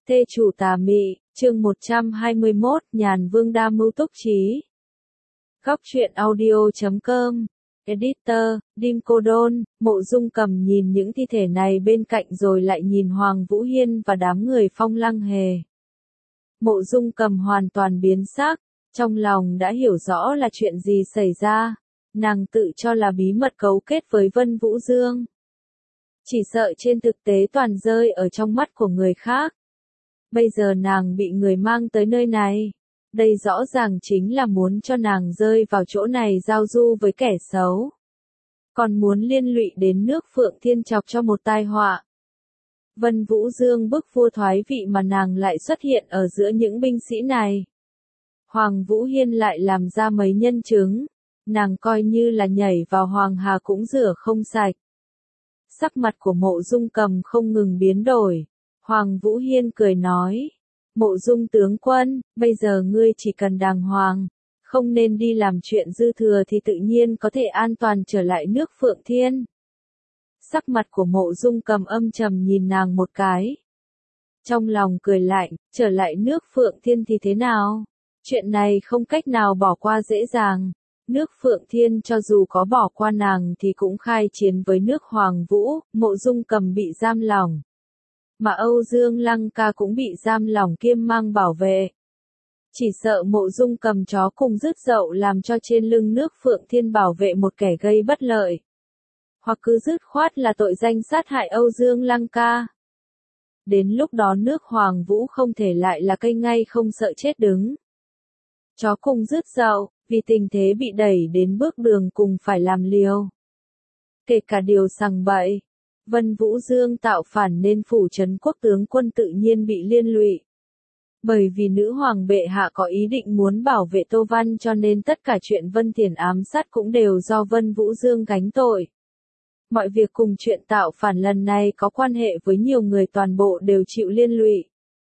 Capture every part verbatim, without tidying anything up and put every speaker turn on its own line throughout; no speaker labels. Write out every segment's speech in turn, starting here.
Thê chủ tà mị, chương một trăm hai mươi mốt, Nhàn Vương đa mưu túc trí. Góc truyện audio chấm com, Editor, Dim Cô Đôn. Mộ Dung Cầm nhìn những thi thể này bên cạnh rồi lại nhìn Hoàng Vũ Hiên và đám người Phong Lăng Hề. Mộ Dung Cầm hoàn toàn biến sắc, trong lòng đã hiểu rõ là chuyện gì xảy ra, nàng tự cho là bí mật cấu kết với Vân Vũ Dương. Chỉ sợ trên thực tế toàn rơi ở trong mắt của người khác. Bây giờ nàng bị người mang tới nơi này, đây rõ ràng chính là muốn cho nàng rơi vào chỗ này giao du với kẻ xấu. Còn muốn liên lụy đến nước Phượng Thiên chọc cho một tai họa. Vân Vũ Dương bức vua thoái vị mà nàng lại xuất hiện ở giữa những binh sĩ này. Hoàng Vũ Hiên lại làm ra mấy nhân chứng, nàng coi như là nhảy vào Hoàng Hà cũng rửa không sạch. Sắc mặt của Mộ Dung Cầm không ngừng biến đổi. Hoàng Vũ Hiên cười nói, Mộ Dung tướng quân, bây giờ ngươi chỉ cần đàng hoàng, không nên đi làm chuyện dư thừa thì tự nhiên có thể an toàn trở lại nước Phượng Thiên. Sắc mặt của Mộ Dung Cầm âm trầm nhìn nàng một cái. Trong lòng cười lạnh, trở lại nước Phượng Thiên thì thế nào? Chuyện này không cách nào bỏ qua dễ dàng. Nước Phượng Thiên cho dù có bỏ qua nàng thì cũng khai chiến với nước Hoàng Vũ. Mộ Dung Cầm bị giam lỏng. Mà Âu Dương Lăng Ca cũng bị giam lỏng kiêm mang bảo vệ. Chỉ sợ Mộ Dung Cầm chó cùng rứt dậu làm cho trên lưng nước Phượng Thiên bảo vệ một kẻ gây bất lợi. Hoặc cứ dứt khoát là tội danh sát hại Âu Dương Lăng Ca. Đến lúc đó nước Hoàng Vũ không thể lại là cây ngay không sợ chết đứng. Chó cùng rứt dậu, vì tình thế bị đẩy đến bước đường cùng phải làm liều. Kể cả điều sằng bậy. Vân Vũ Dương tạo phản nên phủ trấn quốc tướng quân tự nhiên bị liên lụy. Bởi vì nữ hoàng bệ hạ có ý định muốn bảo vệ Tô Văn cho nên tất cả chuyện Vân Thiển ám sát cũng đều do Vân Vũ Dương gánh tội. Mọi việc cùng chuyện tạo phản lần này có quan hệ với nhiều người toàn bộ đều chịu liên lụy.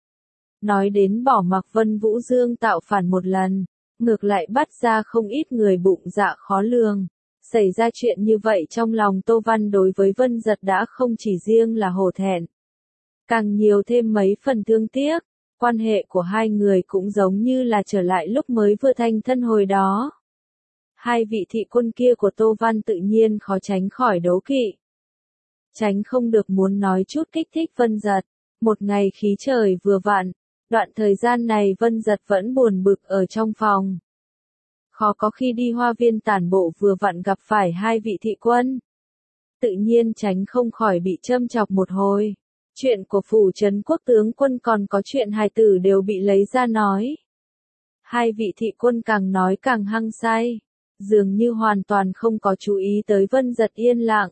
Nói đến bỏ mặc Vân Vũ Dương tạo phản một lần, ngược lại bắt ra không ít người bụng dạ khó lường. Xảy ra chuyện như vậy trong lòng Tô Văn đối với Vân Giật đã không chỉ riêng là hổ thẹn. Càng nhiều thêm mấy phần thương tiếc, quan hệ của hai người cũng giống như là trở lại lúc mới vừa thành thân hồi đó. Hai vị thị quân kia của Tô Văn tự nhiên khó tránh khỏi đố kỵ. Tránh không được muốn nói chút kích thích Vân Giật. Một ngày khí trời vừa vặn, đoạn thời gian này Vân Giật vẫn buồn bực ở trong phòng. Khó có khi đi hoa viên tản bộ vừa vặn gặp phải hai vị thị quân. Tự nhiên tránh không khỏi bị châm chọc một hồi. Chuyện của phủ trấn quốc tướng quân còn có chuyện hài tử đều bị lấy ra nói. Hai vị thị quân càng nói càng hăng say. Dường như hoàn toàn không có chú ý tới Vân Giật yên lặng.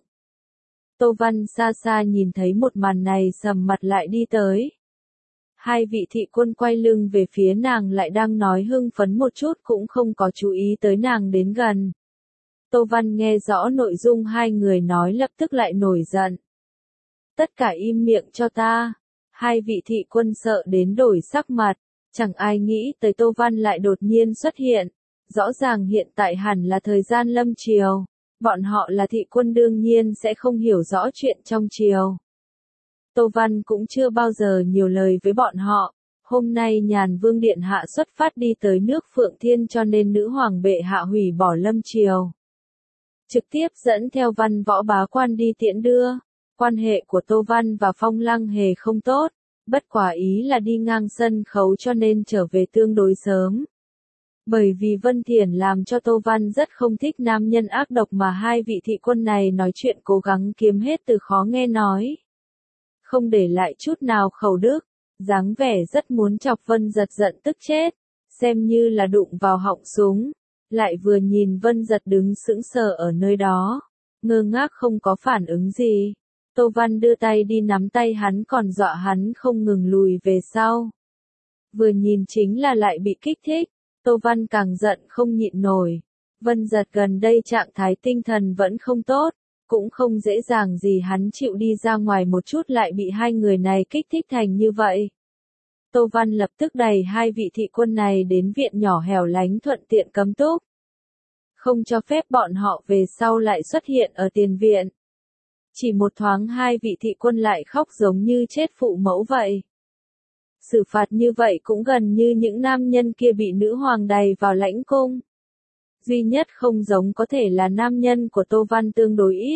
Tô Văn xa xa nhìn thấy một màn này sầm mặt lại đi tới. Hai vị thị quân quay lưng về phía nàng lại đang nói hưng phấn một chút cũng không có chú ý tới nàng đến gần. Tô Văn nghe rõ nội dung hai người nói lập tức lại nổi giận. Tất cả im miệng cho ta. Hai vị thị quân sợ đến đổi sắc mặt, chẳng ai nghĩ tới Tô Văn lại đột nhiên xuất hiện. Rõ ràng hiện tại hẳn là thời gian lâm triều, bọn họ là thị quân đương nhiên sẽ không hiểu rõ chuyện trong triều. Tô Văn cũng chưa bao giờ nhiều lời với bọn họ, hôm nay Nhàn Vương Điện Hạ xuất phát đi tới nước Phượng Thiên cho nên nữ hoàng bệ hạ hủy bỏ lâm triều. Trực tiếp dẫn theo văn võ bá quan đi tiễn đưa, quan hệ của Tô Văn và Phong Lăng Hề không tốt, bất quả ý là đi ngang sân khấu cho nên trở về tương đối sớm. Bởi vì Vân Thiển làm cho Tô Văn rất không thích nam nhân ác độc mà hai vị thị quân này nói chuyện cố gắng kiếm hết từ khó nghe nói. Không để lại chút nào khẩu đức, dáng vẻ rất muốn chọc Vân Giật giận tức chết, xem như là đụng vào họng súng, lại vừa nhìn Vân Giật đứng sững sờ ở nơi đó, ngơ ngác không có phản ứng gì. Tô Văn đưa tay đi nắm tay hắn còn dọa hắn không ngừng lùi về sau. Vừa nhìn chính là lại bị kích thích, Tô Văn càng giận không nhịn nổi. Vân Giật gần đây trạng thái tinh thần vẫn không tốt. Cũng không dễ dàng gì hắn chịu đi ra ngoài một chút lại bị hai người này kích thích thành như vậy. Tô Văn lập tức đẩy hai vị thị quân này đến viện nhỏ hẻo lánh thuận tiện cấm túc. Không cho phép bọn họ về sau lại xuất hiện ở tiền viện. Chỉ một thoáng hai vị thị quân lại khóc giống như chết phụ mẫu vậy. xử phạt như vậy cũng gần như những nam nhân kia bị nữ hoàng đày vào lãnh cung. Duy nhất không giống có thể là nam nhân của Tô Văn tương đối ít.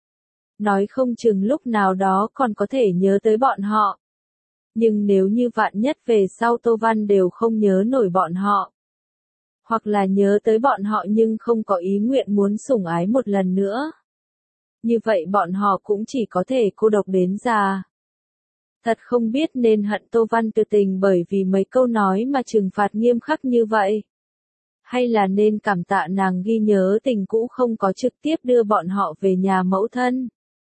Nói không chừng lúc nào đó còn có thể nhớ tới bọn họ. Nhưng nếu như vạn nhất về sau Tô Văn đều không nhớ nổi bọn họ. Hoặc là nhớ tới bọn họ nhưng không có ý nguyện muốn sủng ái một lần nữa. Như vậy bọn họ cũng chỉ có thể cô độc đến già. Thật không biết nên hận Tô Văn tuyệt tình bởi vì mấy câu nói mà trừng phạt nghiêm khắc như vậy. Hay là nên cảm tạ nàng ghi nhớ tình cũ không có trực tiếp đưa bọn họ về nhà mẫu thân.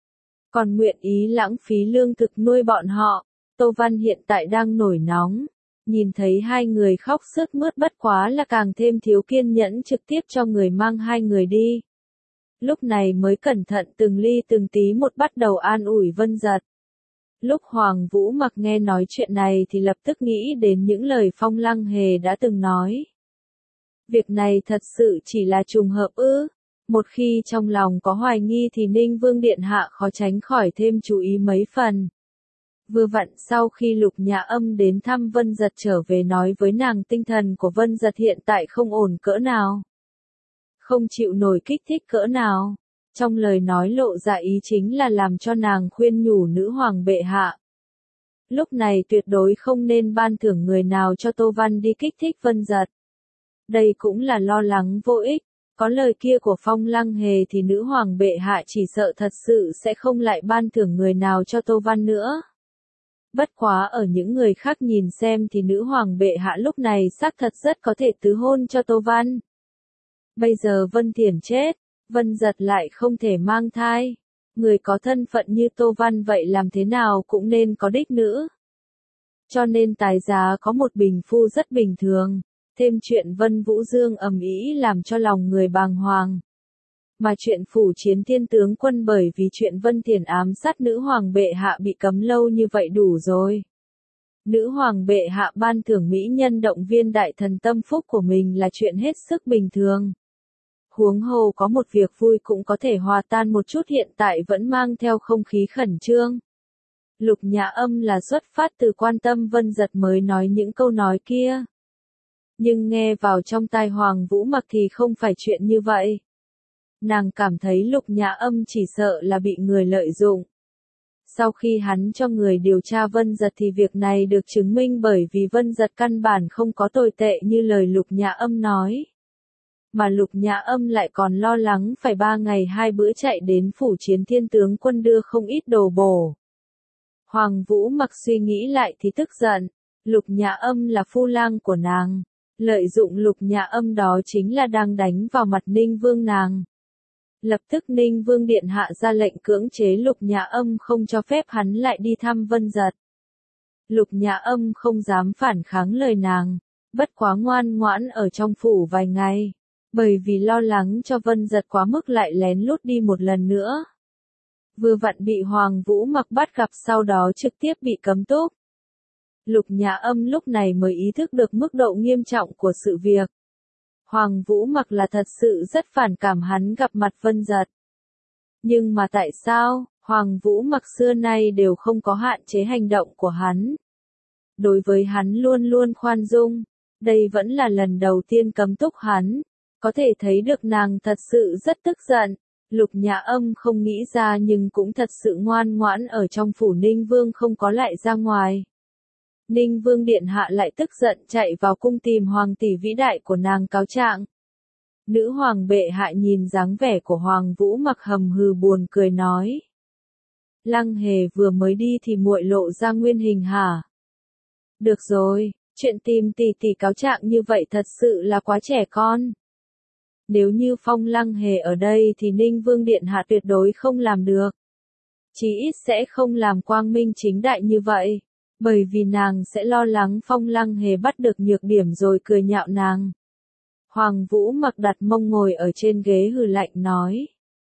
Còn nguyện ý lãng phí lương thực nuôi bọn họ. Tô Văn hiện tại đang nổi nóng. Nhìn thấy hai người khóc sướt mướt bất quá là càng thêm thiếu kiên nhẫn trực tiếp cho người mang hai người đi. Lúc này mới cẩn thận từng ly từng tí một bắt đầu an ủi Vân Giật. Lúc Hoàng Vũ Mặc nghe nói chuyện này thì lập tức nghĩ đến những lời Phong Lăng Hề đã từng nói. Việc này thật sự chỉ là trùng hợp ư? Một khi trong lòng có hoài nghi thì Ninh Vương Điện Hạ khó tránh khỏi thêm chú ý mấy phần. Vừa vặn sau khi Lục Nhã Âm đến thăm Vân Giật trở về nói với nàng tinh thần của Vân Giật hiện tại không ổn cỡ nào. Không chịu nổi kích thích cỡ nào. Trong lời nói lộ ra ý chính là làm cho nàng khuyên nhủ nữ hoàng bệ hạ. Lúc này tuyệt đối không nên ban thưởng người nào cho Tô Văn đi kích thích Vân Giật. Đây cũng là lo lắng vô ích. Có lời kia của Phong Lăng Hề thì nữ hoàng bệ hạ chỉ sợ thật sự sẽ không lại ban thưởng người nào cho Tô Văn nữa. Bất quá ở những người khác nhìn xem thì nữ hoàng bệ hạ lúc này xác thật rất có thể tứ hôn cho Tô Văn. Bây giờ Vân Thiển chết, Vân Giật lại không thể mang thai. Người có thân phận như Tô Văn vậy làm thế nào cũng nên có đích nữ. Cho nên tài giá có một bình phu rất bình thường. Thêm chuyện Vân Vũ Dương ầm ĩ làm cho lòng người bàng hoàng. Mà chuyện phủ chiến thiên tướng quân bởi vì chuyện Vân Thiển ám sát nữ hoàng bệ hạ bị cấm lâu như vậy đủ rồi. Nữ hoàng bệ hạ ban thưởng mỹ nhân động viên đại thần tâm phúc của mình là chuyện hết sức bình thường. Huống hồ có một việc vui cũng có thể hòa tan một chút hiện tại vẫn mang theo không khí khẩn trương. Lục Nhã Âm là xuất phát từ quan tâm Vân Giật mới nói những câu nói kia. Nhưng nghe vào trong tai Hoàng Vũ Mặc thì không phải chuyện như vậy. Nàng cảm thấy Lục Nhã Âm chỉ sợ là bị người lợi dụng. Sau khi hắn cho người điều tra Vân Giật thì việc này được chứng minh bởi vì Vân Giật căn bản không có tồi tệ như lời Lục Nhã Âm nói. Mà Lục Nhã Âm lại còn lo lắng phải ba ngày hai bữa chạy đến phủ chiến thiên tướng quân đưa không ít đồ bổ. Hoàng Vũ Mặc suy nghĩ lại thì tức giận. Lục Nhã Âm là phu lang của nàng. Lợi dụng Lục Nhã Âm đó chính là đang đánh vào mặt Ninh Vương nàng. Lập tức Ninh Vương Điện Hạ ra lệnh cưỡng chế Lục Nhã Âm không cho phép hắn lại đi thăm Vân Giật. Lục Nhã Âm không dám phản kháng lời nàng, bất quá ngoan ngoãn ở trong phủ vài ngày, bởi vì lo lắng cho Vân Giật quá mức lại lén lút đi một lần nữa. Vừa vặn bị Hoàng Vũ Mặc bắt gặp sau đó trực tiếp bị cấm túc. Lục Nhã Âm lúc này mới ý thức được mức độ nghiêm trọng của sự việc. Hoàng Vũ Mặc là thật sự rất phản cảm hắn gặp mặt Vân Giật. Nhưng mà tại sao, Hoàng Vũ Mặc xưa nay đều không có hạn chế hành động của hắn. Đối với hắn luôn luôn khoan dung, đây vẫn là lần đầu tiên cấm túc hắn. Có thể thấy được nàng thật sự rất tức giận. Lục Nhã Âm không nghĩ ra nhưng cũng thật sự ngoan ngoãn ở trong phủ Ninh Vương không có lại ra ngoài. Ninh Vương Điện Hạ lại tức giận chạy vào cung tìm hoàng tỷ vĩ đại của nàng cáo trạng. Nữ hoàng bệ hạ nhìn dáng vẻ của Hoàng Vũ Mặc hầm hừ buồn cười nói. Lăng Hề vừa mới đi thì muội lộ ra nguyên hình hả? Được rồi, chuyện tìm tỷ tỷ cáo trạng như vậy thật sự là quá trẻ con. Nếu như Phong Lăng Hề ở đây thì Ninh Vương Điện Hạ tuyệt đối không làm được. Chí ít sẽ không làm quang minh chính đại như vậy. Bởi vì nàng sẽ lo lắng Phong Lăng Hề bắt được nhược điểm rồi cười nhạo nàng. Hoàng Vũ Mặc đặt mông ngồi ở trên ghế hừ lạnh nói.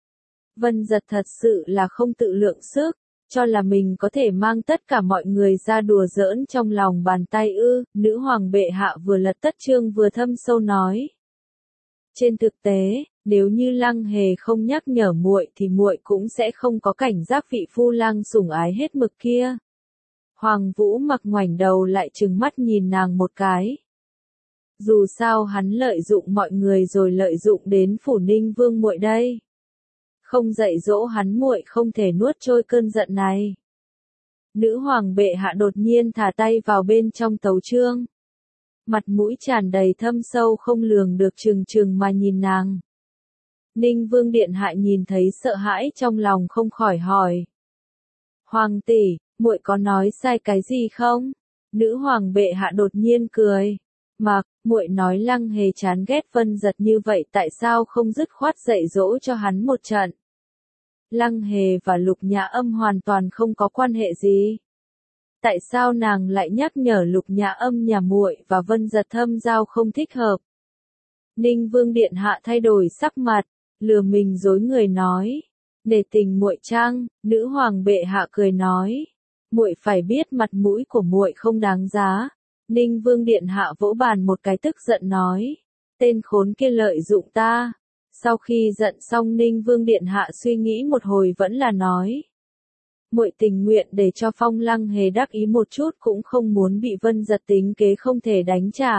Vân Giật thật sự là không tự lượng sức, cho là mình có thể mang tất cả mọi người ra đùa giỡn trong lòng bàn tay ư, nữ hoàng bệ hạ vừa lật tất chương vừa thâm sâu nói. Trên thực tế, nếu như Lăng Hề không nhắc nhở muội thì muội cũng sẽ không có cảnh giác vị phu lang sủng ái hết mực kia. Hoàng Vũ Mặc ngoảnh đầu lại trừng mắt nhìn nàng một cái. Dù sao hắn lợi dụng mọi người rồi lợi dụng đến Phủ Ninh Vương muội đây. Không dạy dỗ hắn muội không thể nuốt trôi cơn giận này. Nữ hoàng bệ hạ đột nhiên thả tay vào bên trong tấu chương. Mặt mũi tràn đầy thâm sâu không lường được trừng trừng mà nhìn nàng. Ninh Vương điện hạ nhìn thấy sợ hãi trong lòng không khỏi hỏi. Hoàng tỷ, muội có nói sai cái gì không? Nữ hoàng bệ hạ đột nhiên cười. Mặc, muội nói Lăng Hề chán ghét Vân Giật như vậy tại sao không dứt khoát dạy dỗ cho hắn một trận? Lăng Hề và Lục Nhã Âm hoàn toàn không có quan hệ gì. Tại sao nàng lại nhắc nhở Lục Nhã Âm nhà muội và Vân Giật thâm giao không thích hợp? Ninh Vương điện hạ thay đổi sắc mặt, lừa mình dối người nói, để tình muội chăng? Nữ hoàng bệ hạ cười nói, muội phải biết mặt mũi của muội không đáng giá. Ninh Vương điện hạ vỗ bàn một cái tức giận nói, tên khốn kia lợi dụng ta. Sau khi giận xong Ninh Vương điện hạ suy nghĩ một hồi vẫn là nói, muội tình nguyện để cho Phong Lăng Hề đắc ý một chút cũng không muốn bị Vân Giật tính kế không thể đánh trả.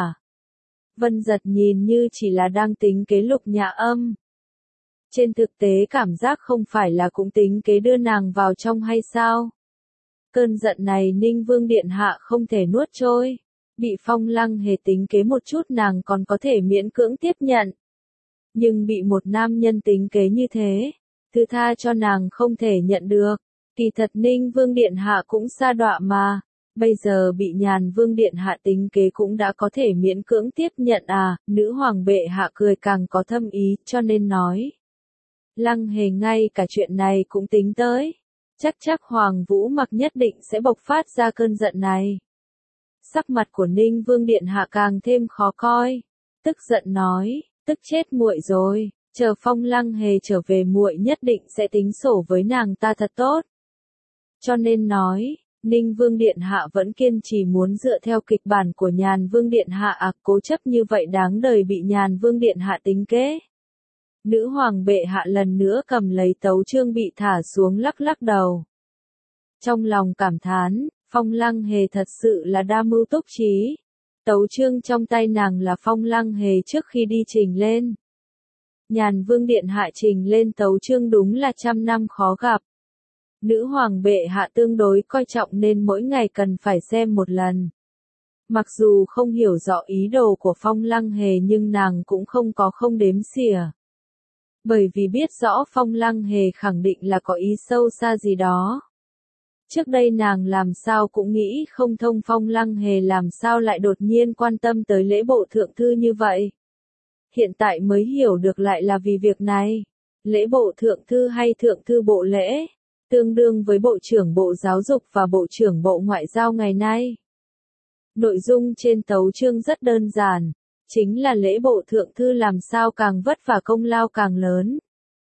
Vân Giật nhìn như chỉ là đang tính kế Lục Nhã Âm. Trên thực tế cảm giác không phải là cũng tính kế đưa nàng vào trong hay sao? Cơn giận này Ninh Vương điện hạ không thể nuốt trôi. Bị Phong Lăng Hề tính kế một chút nàng còn có thể miễn cưỡng tiếp nhận. Nhưng bị một nam nhân tính kế như thế, thứ tha cho nàng không thể nhận được. Kỳ thật Ninh Vương điện hạ cũng sa đọa mà, bây giờ bị Nhàn Vương điện hạ tính kế cũng đã có thể miễn cưỡng tiếp nhận à, nữ hoàng bệ hạ cười càng có thâm ý, cho nên nói. Lăng Hề ngay cả chuyện này cũng tính tới, chắc chắc Hoàng Vũ Mặc nhất định sẽ bộc phát ra cơn giận này. Sắc mặt của Ninh Vương điện hạ càng thêm khó coi, tức giận nói, tức chết muội rồi, chờ Phong Lăng Hề trở về muội nhất định sẽ tính sổ với nàng ta thật tốt. Cho nên nói, Ninh Vương điện hạ vẫn kiên trì muốn dựa theo kịch bản của Nhàn Vương điện hạ à, cố chấp như vậy đáng đời bị Nhàn Vương điện hạ tính kế. Nữ hoàng bệ hạ lần nữa cầm lấy tấu chương bị thả xuống lắc lắc đầu. Trong lòng cảm thán, Phong Lăng Hề thật sự là đa mưu túc trí. Tấu chương trong tay nàng là Phong Lăng Hề trước khi đi trình lên. Nhàn Vương điện hạ trình lên tấu chương đúng là trăm năm khó gặp. Nữ hoàng bệ hạ tương đối coi trọng nên mỗi ngày cần phải xem một lần. Mặc dù không hiểu rõ ý đồ của Phong Lăng Hề nhưng nàng cũng không có không đếm xỉa. Bởi vì biết rõ Phong Lăng Hề khẳng định là có ý sâu xa gì đó. Trước đây nàng làm sao cũng nghĩ không thông Phong Lăng Hề làm sao lại đột nhiên quan tâm tới lễ bộ thượng thư như vậy. Hiện tại mới hiểu được lại là vì việc này. Lễ bộ thượng thư hay thượng thư bộ lễ, tương đương với bộ trưởng bộ giáo dục và bộ trưởng bộ ngoại giao ngày nay. Nội dung trên tấu chương rất đơn giản, chính là lễ bộ thượng thư làm sao càng vất vả công lao càng lớn.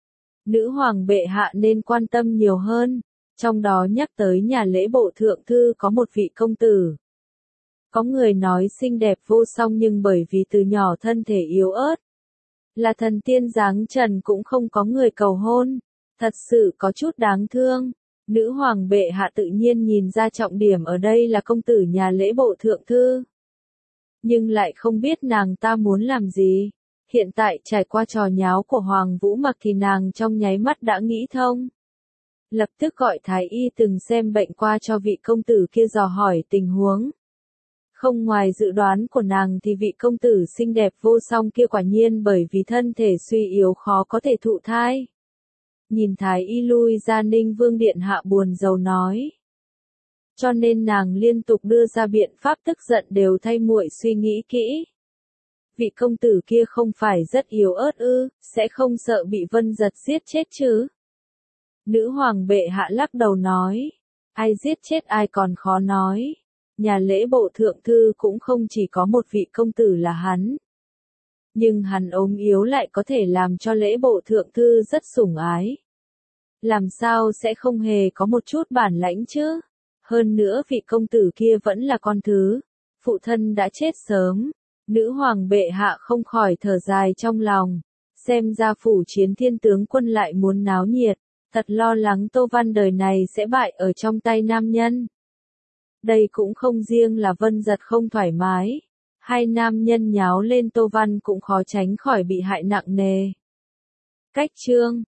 Nữ hoàng bệ hạ nên quan tâm nhiều hơn, trong đó nhắc tới nhà lễ bộ thượng thư có một vị công tử. Có người nói xinh đẹp vô song nhưng bởi vì từ nhỏ thân thể yếu ớt, là thần tiên dáng trần cũng không có người cầu hôn, thật sự có chút đáng thương. Nữ hoàng bệ hạ tự nhiên nhìn ra trọng điểm ở đây là công tử nhà lễ bộ thượng thư. Nhưng lại không biết nàng ta muốn làm gì. Hiện tại trải qua trò nháo của Hoàng Vũ Mặc thì nàng trong nháy mắt đã nghĩ thông. Lập tức gọi thái y từng xem bệnh qua cho vị công tử kia dò hỏi tình huống. Không ngoài dự đoán của nàng thì vị công tử xinh đẹp vô song kia quả nhiên bởi vì thân thể suy yếu khó có thể thụ thai. Nhìn thái y lui ra Ninh Vương điện hạ buồn rầu nói. Cho nên nàng liên tục đưa ra biện pháp tức giận đều thay muội suy nghĩ kỹ. Vị công tử kia không phải rất yếu ớt ư, sẽ không sợ bị Vân Giật giết chết chứ? Nữ hoàng bệ hạ lắc đầu nói. Ai giết chết ai còn khó nói. Nhà lễ bộ thượng thư cũng không chỉ có một vị công tử là hắn. Nhưng hắn ốm yếu lại có thể làm cho lễ bộ thượng thư rất sủng ái. Làm sao sẽ không hề có một chút bản lãnh chứ? Hơn nữa vị công tử kia vẫn là con thứ. Phụ thân đã chết sớm. Nữ hoàng bệ hạ không khỏi thở dài trong lòng. Xem ra phủ chiến thiên tướng quân lại muốn náo nhiệt. Thật lo lắng Tô Văn đời này sẽ bại ở trong tay nam nhân. Đây cũng không riêng là Vân Giật không thoải mái. Hai nam nhân nháo lên Tô Văn cũng khó tránh khỏi bị hại nặng nề. Cách chương